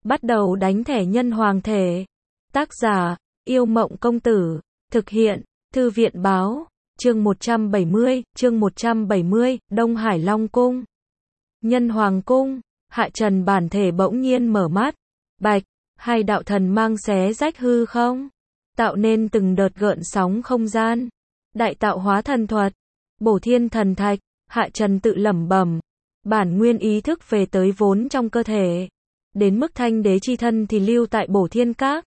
Bắt đầu đánh thẻ nhân hoàng thể. Tác giả, Yêu Mộng Công Tử. Thực hiện, Thư viện Báo. Chương 170, Đông Hải Long Cung. Nhân Hoàng Cung, Hạ Trần bản thể bỗng nhiên mở mắt. Bạch, hai đạo thần mang xé rách hư không, tạo nên từng đợt gợn sóng không gian. Đại tạo hóa thần thuật, bổ thiên thần thạch, Hạ Trần tự lẩm bẩm. Bản nguyên ý thức về tới vốn trong cơ thể. Đến mức thanh đế chi thân thì lưu tại bổ thiên các.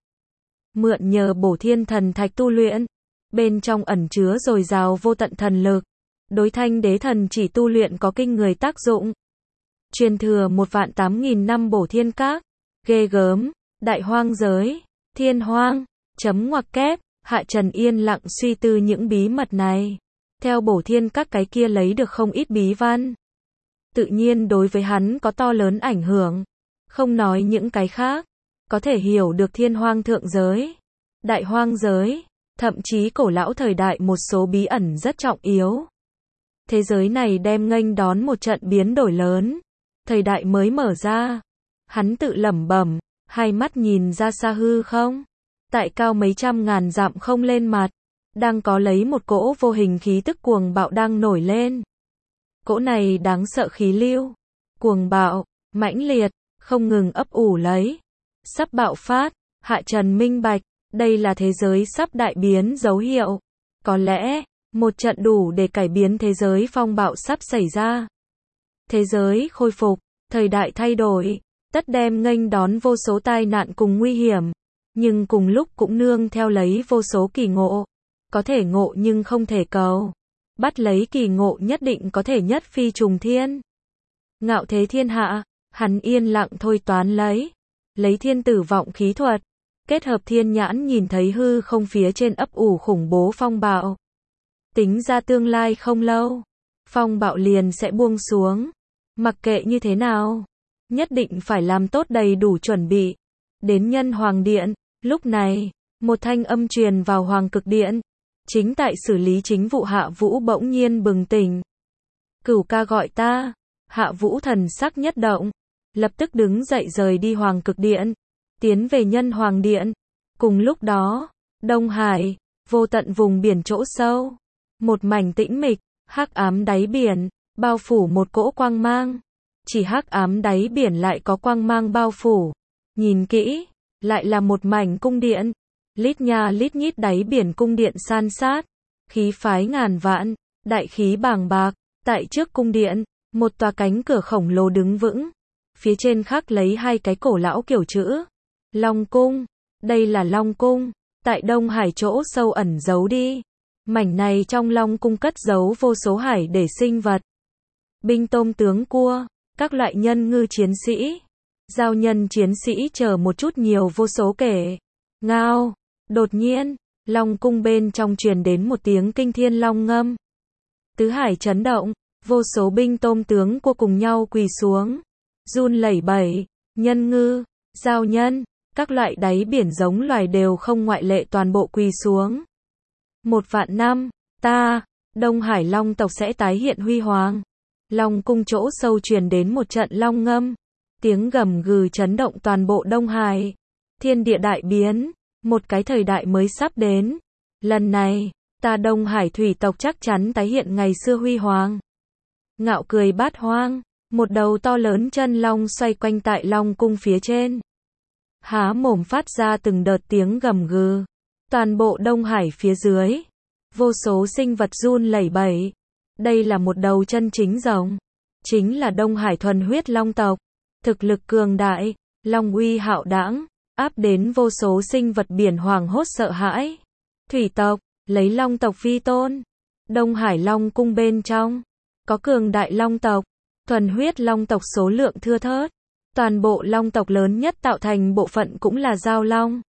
Mượn nhờ bổ thiên thần thạch tu luyện. Bên trong ẩn chứa dồi dào vô tận thần lực. Đối thanh đế thần chỉ tu luyện có kinh người tác dụng. Truyền thừa 18000 năm bổ thiên các. Ghê gớm, đại hoang giới, thiên hoang, chấm ngoặc kép, Hạ Trần yên lặng suy tư những bí mật này. Theo bổ thiên các cái kia lấy được không ít bí văn. Tự nhiên đối với hắn có to lớn ảnh hưởng. Không nói những cái khác, có thể hiểu được thiên hoang thượng giới, đại hoang giới, thậm chí cổ lão thời đại một số bí ẩn rất trọng yếu. Thế giới này đem nghênh đón một trận biến đổi lớn. Thời đại mới mở ra. Hắn tự lẩm bẩm, hai mắt nhìn ra xa hư không. Tại cao mấy trăm ngàn dặm không lên mặt, đang có lấy một cỗ vô hình khí tức cuồng bạo đang nổi lên. Cỗ này đáng sợ khí lưu, cuồng bạo, mãnh liệt, không ngừng ấp ủ lấy. Sắp bạo phát, Hạ Trần minh bạch, đây là thế giới sắp đại biến dấu hiệu. Có lẽ, một trận đủ để cải biến thế giới phong bạo sắp xảy ra. Thế giới khôi phục, thời đại thay đổi, tất đem nghênh đón vô số tai nạn cùng nguy hiểm. Nhưng cùng lúc cũng nương theo lấy vô số kỳ ngộ. Có thể ngộ nhưng không thể cầu. Bắt lấy kỳ ngộ nhất định có thể nhất phi trùng thiên. Ngạo thế thiên hạ, hắn yên lặng thôi toán lấy. Lấy thiên tử vọng khí thuật. Kết hợp thiên nhãn nhìn thấy hư không phía trên ấp ủ khủng bố phong bạo. Tính ra tương lai không lâu, phong bạo liền sẽ buông xuống. Mặc kệ như thế nào, nhất định phải làm tốt đầy đủ chuẩn bị. Đến Nhân Hoàng Điện, lúc này, một thanh âm truyền vào Hoàng Cực Điện. Chính tại xử lý chính vụ Hạ Vũ bỗng nhiên bừng tỉnh. Cửu ca gọi ta. Hạ Vũ thần sắc nhất động, lập tức đứng dậy rời đi Hoàng Cực Điện, tiến về Nhân Hoàng Điện. Cùng lúc đó, Đông Hải, vô tận vùng biển chỗ sâu, một mảnh tĩnh mịch, hắc ám đáy biển, bao phủ một cỗ quang mang. Chỉ hắc ám đáy biển lại có quang mang bao phủ. Nhìn kỹ, lại là một mảnh cung điện. Lít nha lít nhít đáy biển cung điện san sát, khí phái ngàn vạn, đại khí bàng bạc. Tại trước cung điện, một tòa cánh cửa khổng lồ đứng vững. Phía trên khắc lấy hai cái cổ lão kiểu chữ. Long Cung. Đây là Long Cung, tại Đông Hải chỗ sâu ẩn giấu đi. Mảnh này trong Long Cung cất giấu vô số hải để sinh vật. Binh tôm tướng cua, các loại nhân ngư chiến sĩ, giao nhân chiến sĩ chờ một chút nhiều vô số kể. Ngao, đột nhiên, Long Cung bên trong truyền đến một tiếng kinh thiên long ngâm. Tứ hải chấn động, vô số binh tôm tướng cua cùng nhau quỳ xuống. Run lẩy bẩy, nhân ngư, giao nhân, các loại đáy biển giống loài đều không ngoại lệ toàn bộ quỳ xuống. 1.000 năm, ta, Đông Hải Long tộc sẽ tái hiện huy hoàng. Long Cung chỗ sâu truyền đến một trận long ngâm. Tiếng gầm gừ chấn động toàn bộ Đông Hải. Thiên địa đại biến, một cái thời đại mới sắp đến. Lần này, ta Đông Hải thủy tộc chắc chắn tái hiện ngày xưa huy hoàng. Ngạo cười bát hoang, một đầu to lớn chân long xoay quanh tại Long Cung phía trên. Há mồm phát ra từng đợt tiếng gầm gừ. Toàn bộ Đông Hải phía dưới, vô số sinh vật run lẩy bẩy. Đây là một đầu chân chính rồng. Chính là Đông Hải thuần huyết long tộc. Thực lực cường đại, long uy hạo đãng, áp đến vô số sinh vật biển hoảng hốt sợ hãi. Thủy tộc, lấy long tộc vi tôn. Đông Hải Long Cung bên trong, có cường đại long tộc, thuần huyết long tộc số lượng thưa thớt. Toàn bộ long tộc lớn nhất tạo thành bộ phận cũng là giao long.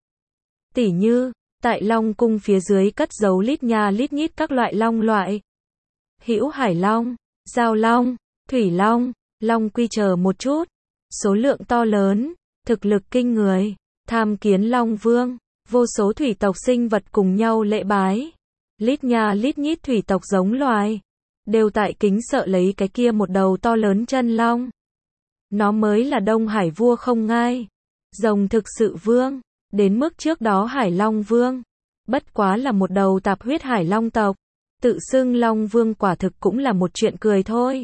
Tỉ như, tại Long Cung phía dưới cất giấu lít nha lít nhít các loại long loại. Hữu hải long, giao long, thủy long, long quy chờ một chút. Số lượng to lớn, thực lực kinh người. Tham kiến Long Vương, vô số thủy tộc sinh vật cùng nhau lễ bái. Lít nha lít nhít thủy tộc giống loài, đều tại kính sợ lấy cái kia một đầu to lớn chân long. Nó mới là Đông Hải vua không ngai. Rồng thực sự vương, đến mức trước đó Hải Long Vương, bất quá là một đầu tạp huyết Hải Long tộc, tự xưng Long Vương quả thực cũng là một chuyện cười thôi.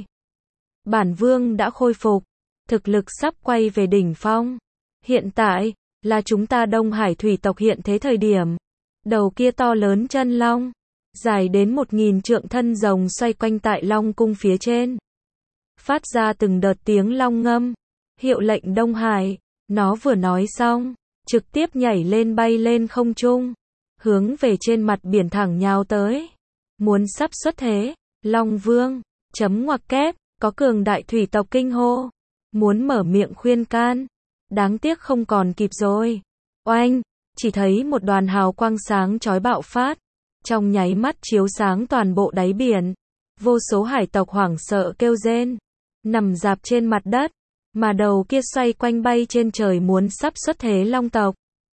Bản vương đã khôi phục, thực lực sắp quay về đỉnh phong. Hiện tại, là chúng ta Đông Hải thủy tộc hiện thế thời điểm. Đầu kia to lớn chân long, dài đến 1000 trượng thân rồng xoay quanh tại Long cung phía trên. Phát ra từng đợt tiếng long ngâm, hiệu lệnh Đông Hải. Nó vừa nói xong, trực tiếp nhảy lên bay lên không trung, hướng về trên mặt biển thẳng nhào tới. Muốn sắp xuất thế, Long Vương, chấm ngoặc kép, có cường đại thủy tộc kinh hô. Muốn mở miệng khuyên can, đáng tiếc không còn kịp rồi. Oanh, chỉ thấy một đoàn hào quang sáng chói bạo phát, trong nháy mắt chiếu sáng toàn bộ đáy biển. Vô số hải tộc hoảng sợ kêu rên, nằm rạp trên mặt đất, mà đầu kia xoay quanh bay trên trời muốn sắp xuất thế long tộc.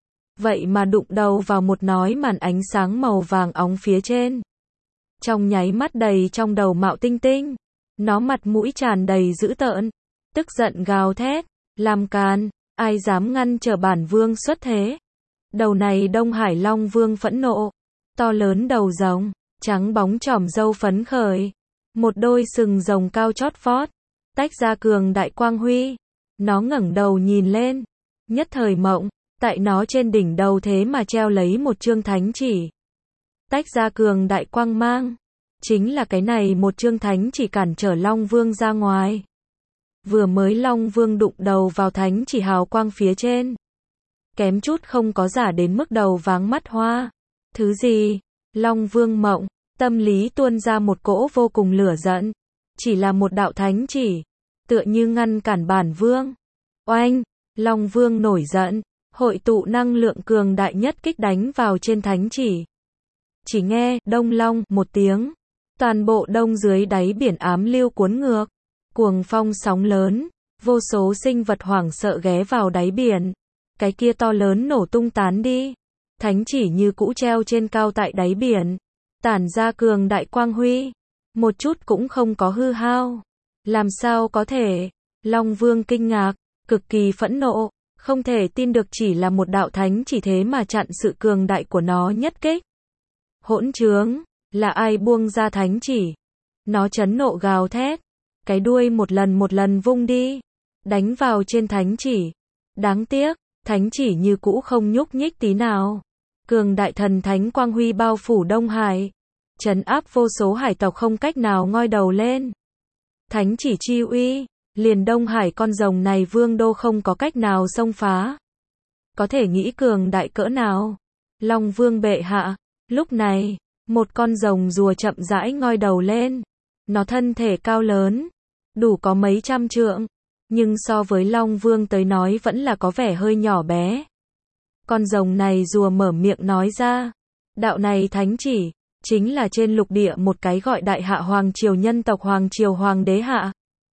Vậy mà đụng đầu vào một nói màn ánh sáng màu vàng óng phía trên. Trong nháy mắt đầy trong đầu mạo tinh tinh, nó mặt mũi tràn đầy dữ tợn, tức giận gào thét, làm càn, ai dám ngăn trở bản vương xuất thế. Đầu này Đông Hải Long Vương phẫn nộ, to lớn đầu rồng, trắng bóng chỏm râu phấn khởi, một đôi sừng rồng cao chót vót, tách ra cường đại quang huy. Nó ngẩng đầu nhìn lên, nhất thời mộng, tại nó trên đỉnh đầu thế mà treo lấy một chương thánh chỉ. Tách ra cường đại quang mang, chính là cái này một chương thánh chỉ cản trở Long Vương ra ngoài. Vừa mới Long Vương đụng đầu vào thánh chỉ hào quang phía trên, kém chút không có giả đến mức đầu váng mắt hoa. Thứ gì? Long Vương mộng, tâm lý tuôn ra một cỗ vô cùng lửa giận. Chỉ là một đạo thánh chỉ, tựa như ngăn cản bản vương. Oanh, Long Vương nổi giận, hội tụ năng lượng cường đại nhất kích đánh vào trên thánh chỉ. Chỉ nghe đông long một tiếng, toàn bộ đông dưới đáy biển ám lưu cuốn ngược, cuồng phong sóng lớn, vô số sinh vật hoảng sợ ghé vào đáy biển. Cái kia to lớn nổ tung tán đi, thánh chỉ như cũ treo trên cao tại đáy biển, tản ra cường đại quang huy, một chút cũng không có hư hao. Làm sao có thể? Long Vương kinh ngạc, cực kỳ phẫn nộ, không thể tin được chỉ là một đạo thánh chỉ thế mà chặn sự cường đại của nó nhất kích. Hỗn trướng, là ai buông ra thánh chỉ? Nó chấn nộ gào thét, cái đuôi một lần vung đi, đánh vào trên thánh chỉ. Đáng tiếc, thánh chỉ như cũ không nhúc nhích tí nào. Cường đại thần thánh quang huy bao phủ Đông Hải, trấn áp vô số hải tộc không cách nào ngoi đầu lên. Thánh chỉ chi uy, liền Đông Hải con rồng này vương đô không có cách nào xông phá. Có thể nghĩ cường đại cỡ nào? Long Vương bệ hạ, lúc này, một con rồng rùa chậm rãi ngoi đầu lên. Nó thân thể cao lớn, đủ có mấy trăm trượng, nhưng so với Long Vương tới nói vẫn là có vẻ hơi nhỏ bé. Con rồng này rùa mở miệng nói ra, đạo này thánh chỉ, chính là trên lục địa một cái gọi Đại Hạ Hoàng Triều nhân tộc Hoàng Triều Hoàng đế hạ.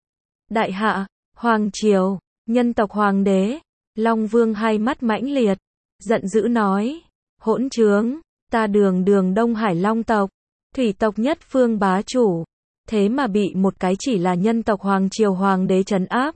Đại Hạ, Hoàng Triều, nhân tộc Hoàng đế. Long Vương hai mắt mãnh liệt, giận dữ nói, hỗn trướng, ta đường Đông Hải Long tộc, thủy tộc nhất phương bá chủ, thế mà bị một cái chỉ là nhân tộc Hoàng Triều Hoàng đế trấn áp.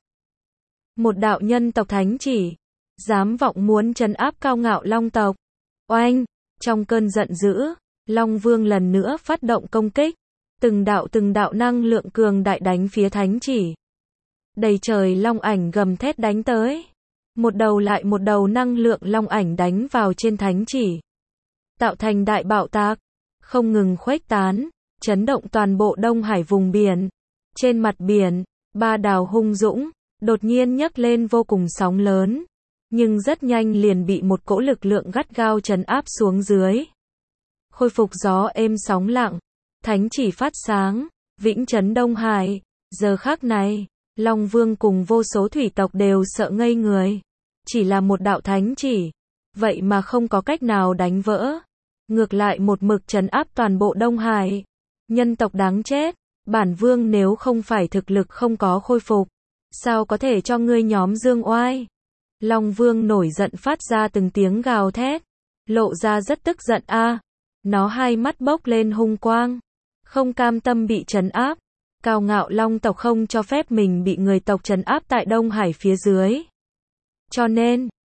Một đạo nhân tộc thánh chỉ, dám vọng muốn trấn áp cao ngạo Long tộc. Oanh, trong cơn giận dữ, Long Vương lần nữa phát động công kích, từng đạo năng lượng cường đại đánh phía thánh chỉ. Đầy trời long ảnh gầm thét đánh tới, một đầu lại một đầu năng lượng long ảnh đánh vào trên thánh chỉ, tạo thành đại bạo tạc, không ngừng khuếch tán, chấn động toàn bộ Đông Hải vùng biển. Trên mặt biển, ba đảo hung dũng, đột nhiên nhấc lên vô cùng sóng lớn, nhưng rất nhanh liền bị một cỗ lực lượng gắt gao trấn áp xuống dưới. Khôi phục gió êm sóng lặng, thánh chỉ phát sáng, vĩnh trấn Đông Hải. Giờ khắc này, Long Vương cùng vô số thủy tộc đều sợ ngây người. Chỉ là một đạo thánh chỉ, vậy mà không có cách nào đánh vỡ. Ngược lại một mực trấn áp toàn bộ Đông Hải. Nhân tộc đáng chết, bản vương nếu không phải thực lực không có khôi phục, sao có thể cho ngươi nhóm dương oai? Long Vương nổi giận phát ra từng tiếng gào thét, lộ ra rất tức giận a. Nó hai mắt bốc lên hung quang, không cam tâm bị trấn áp. Cao ngạo Long tộc không cho phép mình bị người tộc trấn áp tại Đông Hải phía dưới. Cho nên,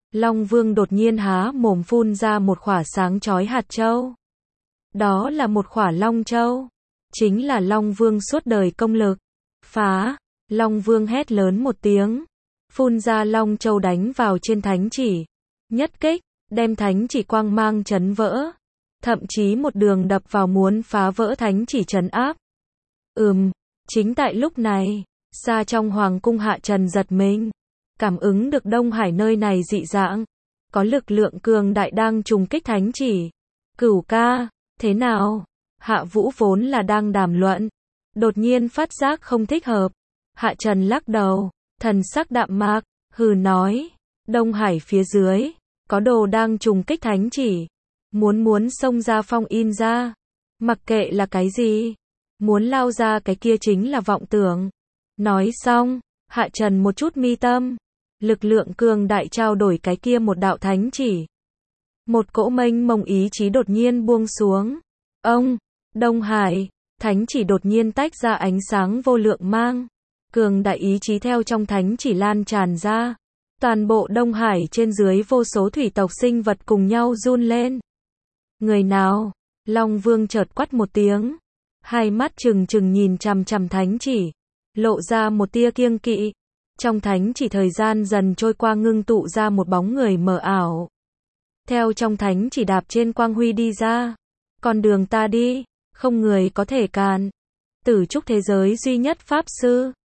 Long Vương đột nhiên há mồm phun ra một quả sáng chói hạt châu. Đó là một quả Long Châu. Chính là Long Vương suốt đời công lực. Phá! Long Vương hét lớn một tiếng. Phun ra Long Châu đánh vào trên thánh chỉ. Nhất kích, đem thánh chỉ quang mang chấn vỡ. Thậm chí một đường đập vào muốn phá vỡ thánh chỉ trấn áp. Chính tại lúc này, xa trong hoàng cung Hạ Trần giật mình. Cảm ứng được Đông Hải nơi này dị dạng. Có lực lượng cường đại đang trùng kích thánh chỉ. Cửu ca, thế nào? Hạ Vũ vốn là đang đàm luận. Đột nhiên phát giác không thích hợp. Hạ Trần lắc đầu, thần sắc đạm mạc, hừ nói. Đông Hải phía dưới, có đồ đang trùng kích thánh chỉ. Muốn xông ra phong in ra. Mặc kệ là cái gì. Muốn lao ra cái kia chính là vọng tưởng. Nói xong, Hạ Trần một chút mi tâm. Lực lượng cường đại trao đổi cái kia một đạo thánh chỉ. Một cỗ mênh mông ý chí đột nhiên buông xuống. Đông Hải, thánh chỉ đột nhiên tách ra ánh sáng vô lượng mang. Cường đại ý chí theo trong thánh chỉ lan tràn ra. Toàn bộ Đông Hải trên dưới vô số thủy tộc sinh vật cùng nhau run lên. Người nào? Long Vương chợt quát một tiếng. Hai mắt trừng trừng nhìn chằm chằm thánh chỉ. Lộ ra một tia kiêng kỵ. Trong thánh chỉ thời gian dần trôi qua ngưng tụ ra một bóng người mờ ảo. Theo trong thánh chỉ đạp trên quang huy đi ra. Con đường ta đi, không người có thể cản. Tử trúc thế giới duy nhất pháp sư.